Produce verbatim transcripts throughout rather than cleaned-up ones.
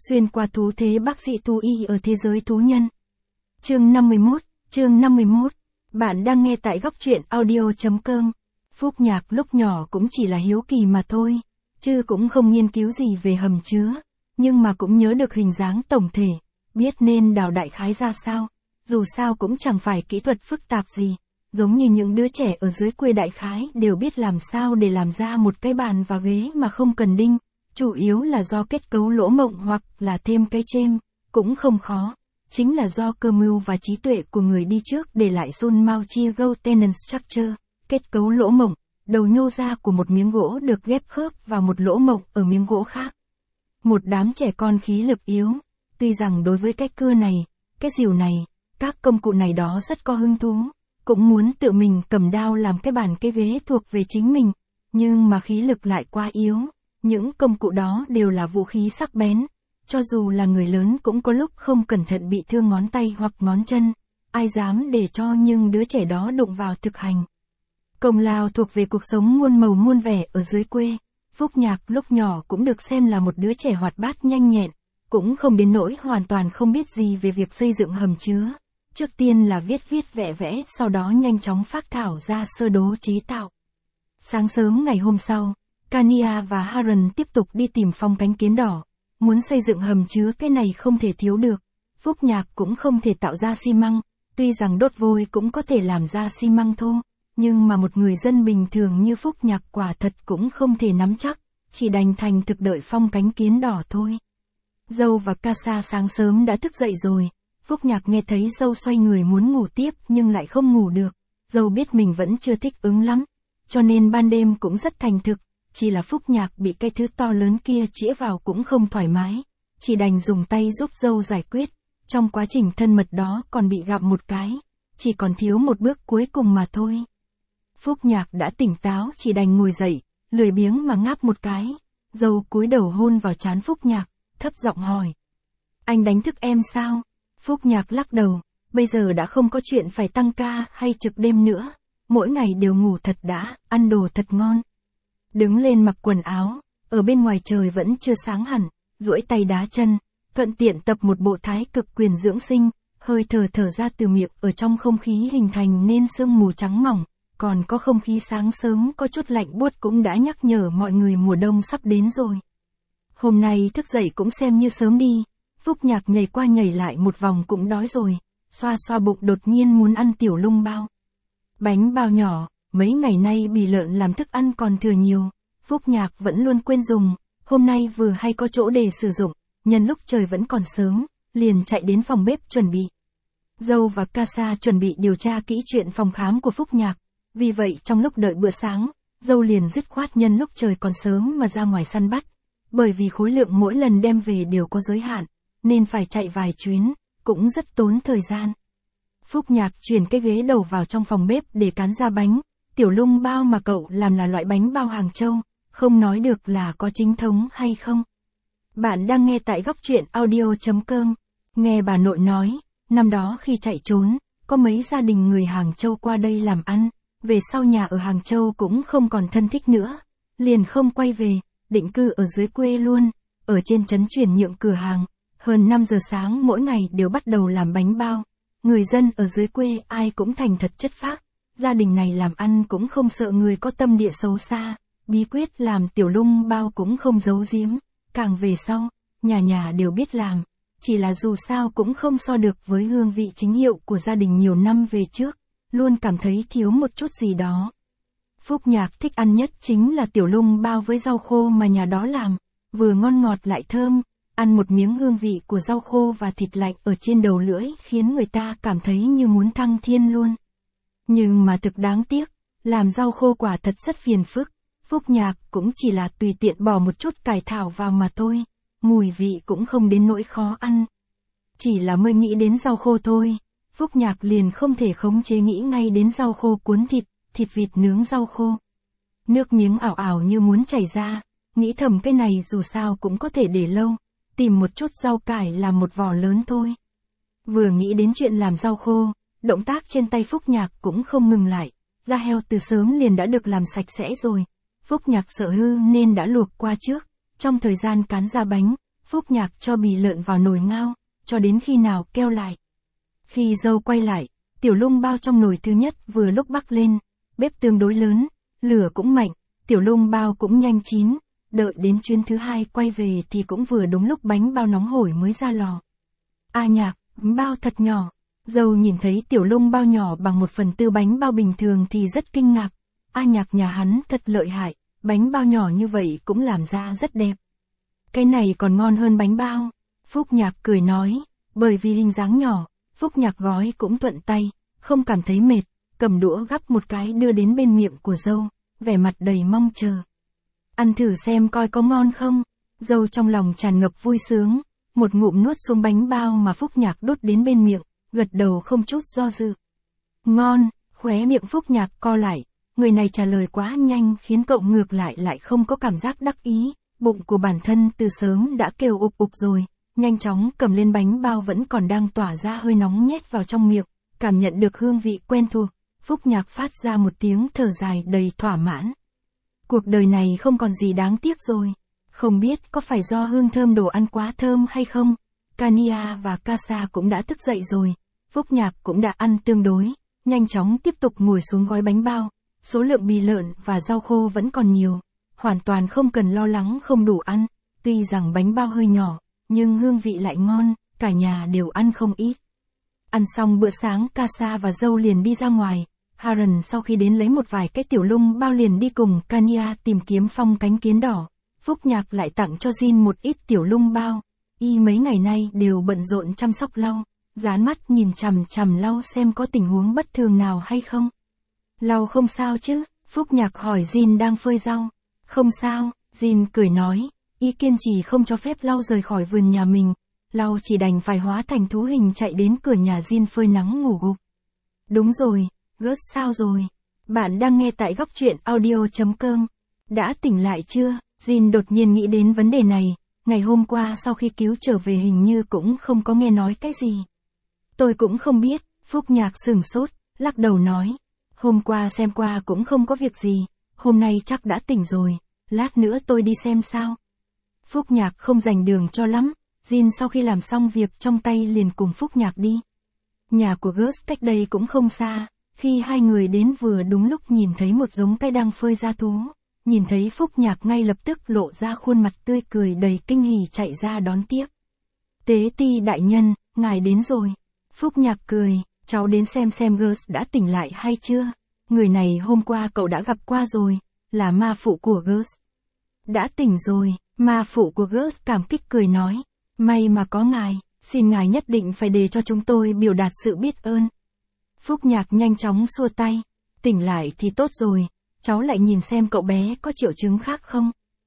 Xuyên qua thú thế bác sĩ thú y ở thế giới thú nhân. Chương năm mươi mốt, chương năm mươi mốt. Bạn đang nghe tại góc truyện audio.com. Phúc Nhạc lúc nhỏ cũng chỉ là hiếu kỳ mà thôi, chứ cũng không nghiên cứu gì về hầm chứa, nhưng mà cũng nhớ được hình dáng tổng thể, biết nên đào đại khái ra sao, dù sao cũng chẳng phải kỹ thuật phức tạp gì, giống như những đứa trẻ ở dưới quê đại khái đều biết làm sao để làm ra một cái bàn và ghế mà không cần đinh, chủ yếu là do kết cấu lỗ mộng hoặc là thêm cái chêm, cũng không khó, chính là do cơ mưu và trí tuệ của người đi trước để lại Sun Mao Chia Go Tenant Structure, kết cấu lỗ mộng, đầu nhô ra của một miếng gỗ được ghép khớp vào một lỗ mộng ở miếng gỗ khác. Một đám trẻ con khí lực yếu, tuy rằng đối với cái cưa này, cái rìu này, các công cụ này đó rất có hứng thú, cũng muốn tự mình cầm đao làm cái bàn cái ghế thuộc về chính mình, nhưng mà khí lực lại quá yếu, những công cụ đó đều là vũ khí sắc bén, cho dù là người lớn cũng có lúc không cẩn thận bị thương ngón tay hoặc ngón chân, ai dám để cho nhưng đứa trẻ đó đụng vào thực hành. Công lao thuộc về cuộc sống muôn màu muôn vẻ ở dưới quê, Phúc Nhạc lúc nhỏ cũng được xem là một đứa trẻ hoạt bát nhanh nhẹn, cũng không đến nỗi hoàn toàn không biết gì về việc xây dựng hầm chứa. Trước tiên là viết viết vẽ vẽ, sau đó nhanh chóng phác thảo ra sơ đồ chế tạo. Sáng sớm ngày hôm sau, Kania và Haran tiếp tục đi tìm Phong cánh kiến đỏ. Muốn xây dựng hầm chứa cái này không thể thiếu được. Phúc Nhạc cũng không thể tạo ra xi măng, tuy rằng đốt vôi cũng có thể làm ra xi măng thô, nhưng mà một người dân bình thường như Phúc Nhạc quả thật cũng không thể nắm chắc, chỉ đành thành thực đợi Phong cánh kiến đỏ thôi. Dâu và Casa sáng sớm đã thức dậy rồi. Phúc Nhạc nghe thấy dâu xoay người muốn ngủ tiếp nhưng lại không ngủ được, dâu biết mình vẫn chưa thích ứng lắm, cho nên ban đêm cũng rất thành thực, chỉ là Phúc Nhạc bị cái thứ to lớn kia chĩa vào cũng không thoải mái, chỉ đành dùng tay giúp dâu giải quyết, trong quá trình thân mật đó còn bị gặm một cái, chỉ còn thiếu một bước cuối cùng mà thôi. Phúc Nhạc đã tỉnh táo chỉ đành ngồi dậy, lười biếng mà ngáp một cái, dâu cúi đầu hôn vào trán Phúc Nhạc, thấp giọng hỏi. Anh đánh thức em sao? Phúc Nhạc lắc đầu, bây giờ đã không có chuyện phải tăng ca hay trực đêm nữa, mỗi ngày đều ngủ thật đã, ăn đồ thật ngon. Đứng lên mặc quần áo, ở bên ngoài trời vẫn chưa sáng hẳn, duỗi tay đá chân, thuận tiện tập một bộ thái cực quyền dưỡng sinh, hơi thở thở ra từ miệng ở trong không khí hình thành nên sương mù trắng mỏng, còn có không khí sáng sớm có chút lạnh buốt cũng đã nhắc nhở mọi người mùa đông sắp đến rồi. Hôm nay thức dậy cũng xem như sớm đi. Phúc Nhạc nhảy qua nhảy lại một vòng cũng đói rồi, xoa xoa bụng đột nhiên muốn ăn tiểu lung bao. Bánh bao nhỏ, mấy ngày nay bì lợn làm thức ăn còn thừa nhiều, Phúc Nhạc vẫn luôn quên dùng, hôm nay vừa hay có chỗ để sử dụng, nhân lúc trời vẫn còn sớm, liền chạy đến phòng bếp chuẩn bị. Dâu và Casa chuẩn bị điều tra kỹ chuyện phòng khám của Phúc Nhạc, vì vậy trong lúc đợi bữa sáng, dâu liền dứt khoát nhân lúc trời còn sớm mà ra ngoài săn bắt, bởi vì khối lượng mỗi lần đem về đều có giới hạn, nên phải chạy vài chuyến, cũng rất tốn thời gian. Phúc Nhạc chuyển cái ghế đầu vào trong phòng bếp để cán ra bánh, tiểu lung bao mà cậu làm là loại bánh bao Hàng Châu, không nói được là có chính thống hay không. Bạn đang nghe tại góc truyện audio.com, nghe bà nội nói, năm đó khi chạy trốn, có mấy gia đình người Hàng Châu qua đây làm ăn, về sau nhà ở Hàng Châu cũng không còn thân thích nữa, liền không quay về, định cư ở dưới quê luôn, ở trên trấn chuyển nhượng cửa hàng. Hơn năm giờ sáng mỗi ngày đều bắt đầu làm bánh bao. Người dân ở dưới quê ai cũng thành thật chất phác. Gia đình này làm ăn cũng không sợ người có tâm địa xấu xa. Bí quyết làm tiểu lung bao cũng không giấu giếm. Càng về sau, nhà nhà đều biết làm. Chỉ là dù sao cũng không so được với hương vị chính hiệu của gia đình nhiều năm về trước. Luôn cảm thấy thiếu một chút gì đó. Phúc Nhạc thích ăn nhất chính là tiểu lung bao với rau khô mà nhà đó làm. Vừa ngon ngọt lại thơm. Ăn một miếng hương vị của rau khô và thịt lạnh ở trên đầu lưỡi khiến người ta cảm thấy như muốn thăng thiên luôn. Nhưng mà thực đáng tiếc, làm rau khô quả thật rất phiền phức, Phúc Nhạc cũng chỉ là tùy tiện bỏ một chút cải thảo vào mà thôi, mùi vị cũng không đến nỗi khó ăn. Chỉ là mới nghĩ đến rau khô thôi, Phúc Nhạc liền không thể khống chế nghĩ ngay đến rau khô cuốn thịt, thịt vịt nướng rau khô. Nước miếng ảo ảo như muốn chảy ra, nghĩ thầm cái này dù sao cũng có thể để lâu. Tìm một chút rau cải làm một vò lớn thôi. Vừa nghĩ đến chuyện làm rau khô, động tác trên tay Phúc Nhạc cũng không ngừng lại, da heo từ sớm liền đã được làm sạch sẽ rồi. Phúc Nhạc sợ hư nên đã luộc qua trước, trong thời gian cán ra bánh, Phúc Nhạc cho bì lợn vào nồi ngao, cho đến khi nào keo lại. Khi dâu quay lại, tiểu lung bao trong nồi thứ nhất vừa lúc bắc lên, bếp tương đối lớn, lửa cũng mạnh, tiểu lung bao cũng nhanh chín, đợi đến chuyến thứ hai quay về thì cũng vừa đúng lúc bánh bao nóng hổi mới ra lò. A Nhạc, bánh bao thật nhỏ. Dâu nhìn thấy tiểu lung bao nhỏ bằng một phần tư bánh bao bình thường thì rất kinh ngạc. A Nhạc nhà hắn thật lợi hại, bánh bao nhỏ như vậy cũng làm ra rất đẹp. Cái này còn ngon hơn bánh bao. Phúc Nhạc cười nói, bởi vì hình dáng nhỏ, Phúc Nhạc gói cũng thuận tay, không cảm thấy mệt, cầm đũa gắp một cái đưa đến bên miệng của dâu, vẻ mặt đầy mong chờ. Ăn thử xem coi có ngon không. Dâu trong lòng tràn ngập vui sướng, một ngụm nuốt xuống bánh bao mà Phúc Nhạc đút đến bên miệng, gật đầu không chút do dự. Ngon, khóe miệng Phúc Nhạc co lại, người này trả lời quá nhanh khiến cậu ngược lại lại không có cảm giác đắc ý, bụng của bản thân từ sớm đã kêu ục ục rồi, nhanh chóng cầm lên bánh bao vẫn còn đang tỏa ra hơi nóng nhét vào trong miệng, cảm nhận được hương vị quen thuộc, Phúc Nhạc phát ra một tiếng thở dài đầy thỏa mãn. Cuộc đời này không còn gì đáng tiếc rồi. Không biết có phải do hương thơm đồ ăn quá thơm hay không? Kania và Casa cũng đã thức dậy rồi. Phúc Nhạc cũng đã ăn tương đối, nhanh chóng tiếp tục ngồi xuống gói bánh bao. Số lượng bì lợn và rau khô vẫn còn nhiều, hoàn toàn không cần lo lắng không đủ ăn. Tuy rằng bánh bao hơi nhỏ, nhưng hương vị lại ngon, cả nhà đều ăn không ít. Ăn xong bữa sáng, Casa và dâu liền đi ra ngoài. Haran sau khi đến lấy một vài cái tiểu lung bao liền đi cùng Kania tìm kiếm phong cánh kiến đỏ. Phúc Nhạc lại tặng cho Jin một ít tiểu lung bao. Y mấy ngày nay đều bận rộn chăm sóc lau, dán mắt nhìn chằm chằm lau xem có tình huống bất thường nào hay không. Lau không sao chứ? Phúc Nhạc hỏi Jin đang phơi rau. Không sao, Jin cười nói, y kiên trì không cho phép lau rời khỏi vườn nhà mình. Lau chỉ đành phải hóa thành thú hình chạy đến cửa nhà Jin phơi nắng ngủ gục. Đúng rồi, Gus sao rồi? Bạn đang nghe tại góc truyện audio chấm com. Đã tỉnh lại chưa? Jin đột nhiên nghĩ đến vấn đề này, ngày hôm qua sau khi cứu trở về hình như cũng không có nghe nói cái gì. Tôi cũng không biết, Phúc Nhạc sửng sốt, lắc đầu nói. Hôm qua xem qua cũng không có việc gì, hôm nay chắc đã tỉnh rồi, lát nữa tôi đi xem sao. Phúc Nhạc không dành đường cho lắm, Jin sau khi làm xong việc trong tay liền cùng Phúc Nhạc đi. Nhà của Gus cách đây cũng không xa, khi hai người đến vừa đúng lúc nhìn thấy một giống cây đang phơi ra thú. Nhìn thấy Phúc Nhạc ngay lập tức lộ ra khuôn mặt tươi cười đầy kinh hỉ chạy ra đón tiếp. Tế ti đại nhân, ngài đến rồi. Phúc Nhạc cười, cháu đến xem xem Gus đã tỉnh lại hay chưa. Người này hôm qua cậu đã gặp qua rồi, là ma phụ của Gus. Đã tỉnh rồi, ma phụ của Gus cảm kích cười nói. May mà có ngài, xin ngài nhất định phải để cho chúng tôi biểu đạt sự biết ơn. Phúc Nhạc nhanh chóng xua tay. Tỉnh lại thì tốt rồi. Cháu lại nhìn xem cậu bé có triệu chứng khác không?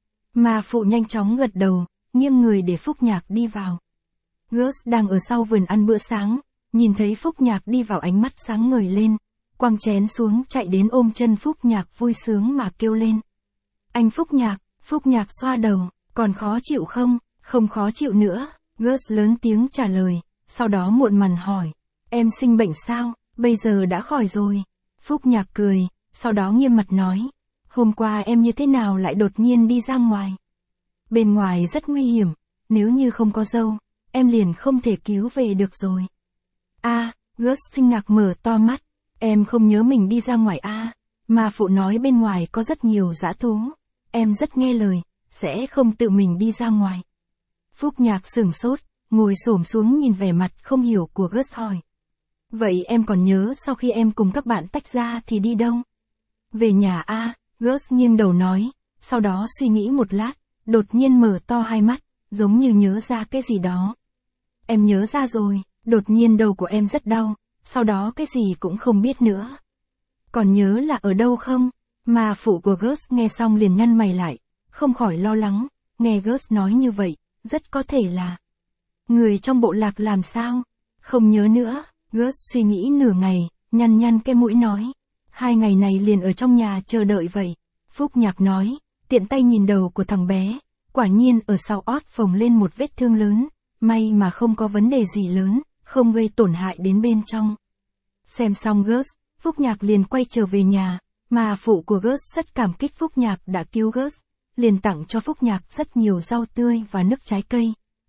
Ma phụ nhanh chóng gật đầu, nghiêng người để Phúc Nhạc đi vào. Gus đang ở sau vườn ăn bữa sáng, nhìn thấy Phúc Nhạc đi vào ánh mắt sáng ngời lên, quăng chén xuống chạy đến ôm chân Phúc Nhạc vui sướng mà kêu lên. Anh Phúc Nhạc, Phúc Nhạc xoa đầu, còn khó chịu không? Không khó chịu nữa, Gus lớn tiếng trả lời, sau đó muộn mằn hỏi. Em sinh bệnh sao? Bây giờ đã khỏi rồi. Phúc Nhạc cười. Sau đó nghiêm mặt nói, hôm qua em như thế nào lại đột nhiên đi ra ngoài? Bên ngoài rất nguy hiểm, nếu như không có dâu, em liền không thể cứu về được rồi. A, à, Gus kinh ngạc mở to mắt, em không nhớ mình đi ra ngoài a, à, mà phụ nói bên ngoài có rất nhiều dã thú, em rất nghe lời, sẽ không tự mình đi ra ngoài. Phúc Nhạc sửng sốt, ngồi xổm xuống nhìn vẻ mặt không hiểu của Gus hỏi. Vậy em còn nhớ sau khi em cùng các bạn tách ra thì đi đâu? Về nhà a, à, Gus nghiêng đầu nói, sau đó suy nghĩ một lát, đột nhiên mở to hai mắt, giống như nhớ ra cái gì đó. Em nhớ ra rồi, đột nhiên đầu của em rất đau, sau đó cái gì cũng không biết nữa. Còn nhớ là ở đâu không? Mà phụ của Gus nghe xong liền nhăn mày lại, không khỏi lo lắng, nghe Gus nói như vậy, rất có thể là người trong bộ lạc làm sao? Không nhớ nữa, Gus suy nghĩ nửa ngày, nhăn nhăn cái mũi nói. Hai ngày này liền ở trong nhà chờ đợi vậy. Phúc Nhạc nói, tiện tay nhìn đầu của thằng bé, quả nhiên ở sau ót phồng lên một vết thương lớn, may mà không có vấn đề gì lớn, không gây tổn hại đến bên trong. Xem xong Gus, Phúc Nhạc liền quay trở về nhà, mà phụ của Gus rất cảm kích Phúc Nhạc đã cứu Gus, liền tặng cho Phúc Nhạc rất nhiều rau tươi và nước trái cây,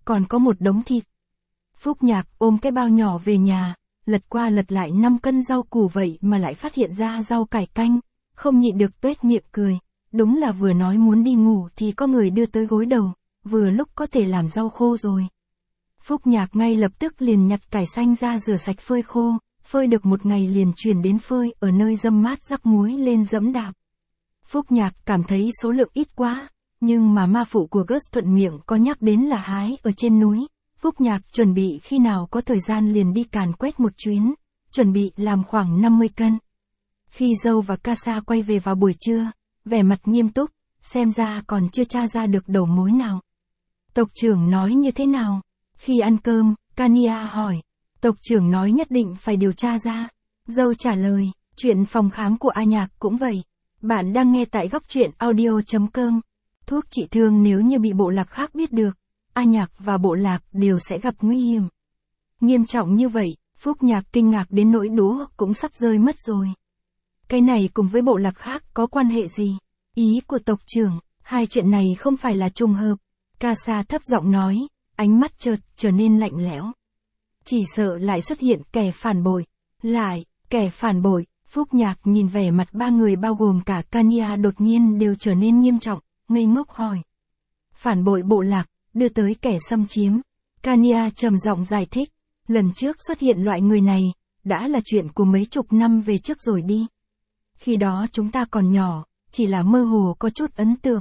còn có một đống thịt. Phúc Nhạc ôm cái bao nhỏ về nhà, lật qua lật lại năm cân rau củ vậy mà lại phát hiện ra rau cải canh, không nhịn được tuét miệng cười, đúng là vừa nói muốn đi ngủ thì có người đưa tới gối đầu, vừa lúc có thể làm rau khô rồi. Phúc Nhạc ngay lập tức liền nhặt cải xanh ra rửa sạch phơi khô, phơi được một ngày liền chuyển đến phơi ở nơi râm mát rắc muối lên dẫm đạp. Phúc Nhạc cảm thấy số lượng ít quá, nhưng mà ma phụ của Gus thuận miệng có nhắc đến là hái ở trên núi. Phúc Nhạc chuẩn bị khi nào có thời gian liền đi càn quét một chuyến, chuẩn bị làm khoảng năm mươi cân. Khi Dâu và Casa quay về vào buổi trưa, vẻ mặt nghiêm túc, xem ra còn chưa tra ra được đầu mối nào. Tộc trưởng nói như thế nào? Khi ăn cơm, Kania hỏi. Tộc trưởng nói nhất định phải điều tra ra. Dâu trả lời, chuyện phòng khám của A Nhạc cũng vậy. Bạn đang nghe tại góc truyện audio chấm com. Thuốc trị thương nếu như bị bộ lạc khác biết được, A Nhạc và bộ lạc đều sẽ gặp nguy hiểm. Nghiêm trọng như vậy, Phúc Nhạc kinh ngạc đến nỗi đũa cũng sắp rơi mất rồi. Cái này cùng với bộ lạc khác có quan hệ gì? Ý của tộc trưởng, hai chuyện này không phải là trùng hợp. Casa thấp giọng nói, ánh mắt chợt trở nên lạnh lẽo. Chỉ sợ lại xuất hiện kẻ phản bội. Lại, kẻ phản bội. Phúc Nhạc nhìn vẻ mặt ba người bao gồm cả Kania đột nhiên đều trở nên nghiêm trọng, ngây ngốc hỏi. Phản bội bộ lạc, đưa tới kẻ xâm chiếm. Kania trầm giọng giải thích, lần trước xuất hiện loại người này, đã là chuyện của mấy chục năm về trước rồi đi. Khi đó chúng ta còn nhỏ, chỉ là mơ hồ có chút ấn tượng.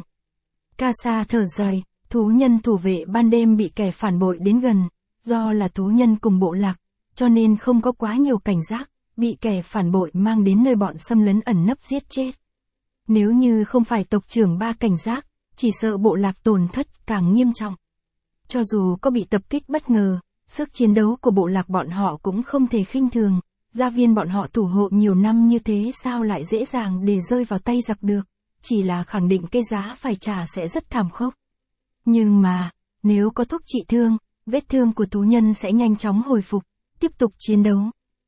Casa thở dài, thú nhân thủ vệ ban đêm bị kẻ phản bội đến gần, do là thú nhân cùng bộ lạc, cho nên không có quá nhiều cảnh giác, bị kẻ phản bội mang đến nơi bọn xâm lấn ẩn nấp giết chết. Nếu như không phải tộc trưởng ba cảnh giác, chỉ sợ bộ lạc tổn thất càng nghiêm trọng. Cho dù có bị tập kích bất ngờ, sức chiến đấu của bộ lạc bọn họ cũng không thể khinh thường, gia viên bọn họ thủ hộ nhiều năm như thế sao lại dễ dàng để rơi vào tay giặc được, chỉ là khẳng định cái giá phải trả sẽ rất thảm khốc. Nhưng mà, nếu có thuốc trị thương, vết thương của thú nhân sẽ nhanh chóng hồi phục, tiếp tục chiến đấu.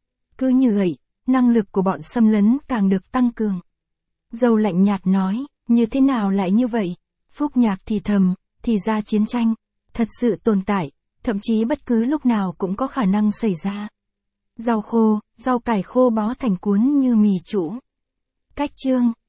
Cứ như vậy, năng lực của bọn xâm lấn càng được tăng cường. Dâu lạnh nhạt nói, như thế nào lại như vậy? Phúc Nhạc thì thầm, thì ra chiến tranh, thật sự tồn tại, thậm chí bất cứ lúc nào cũng có khả năng xảy ra. Rau khô, rau cải khô bó thành cuốn như mì trũ. Cách chương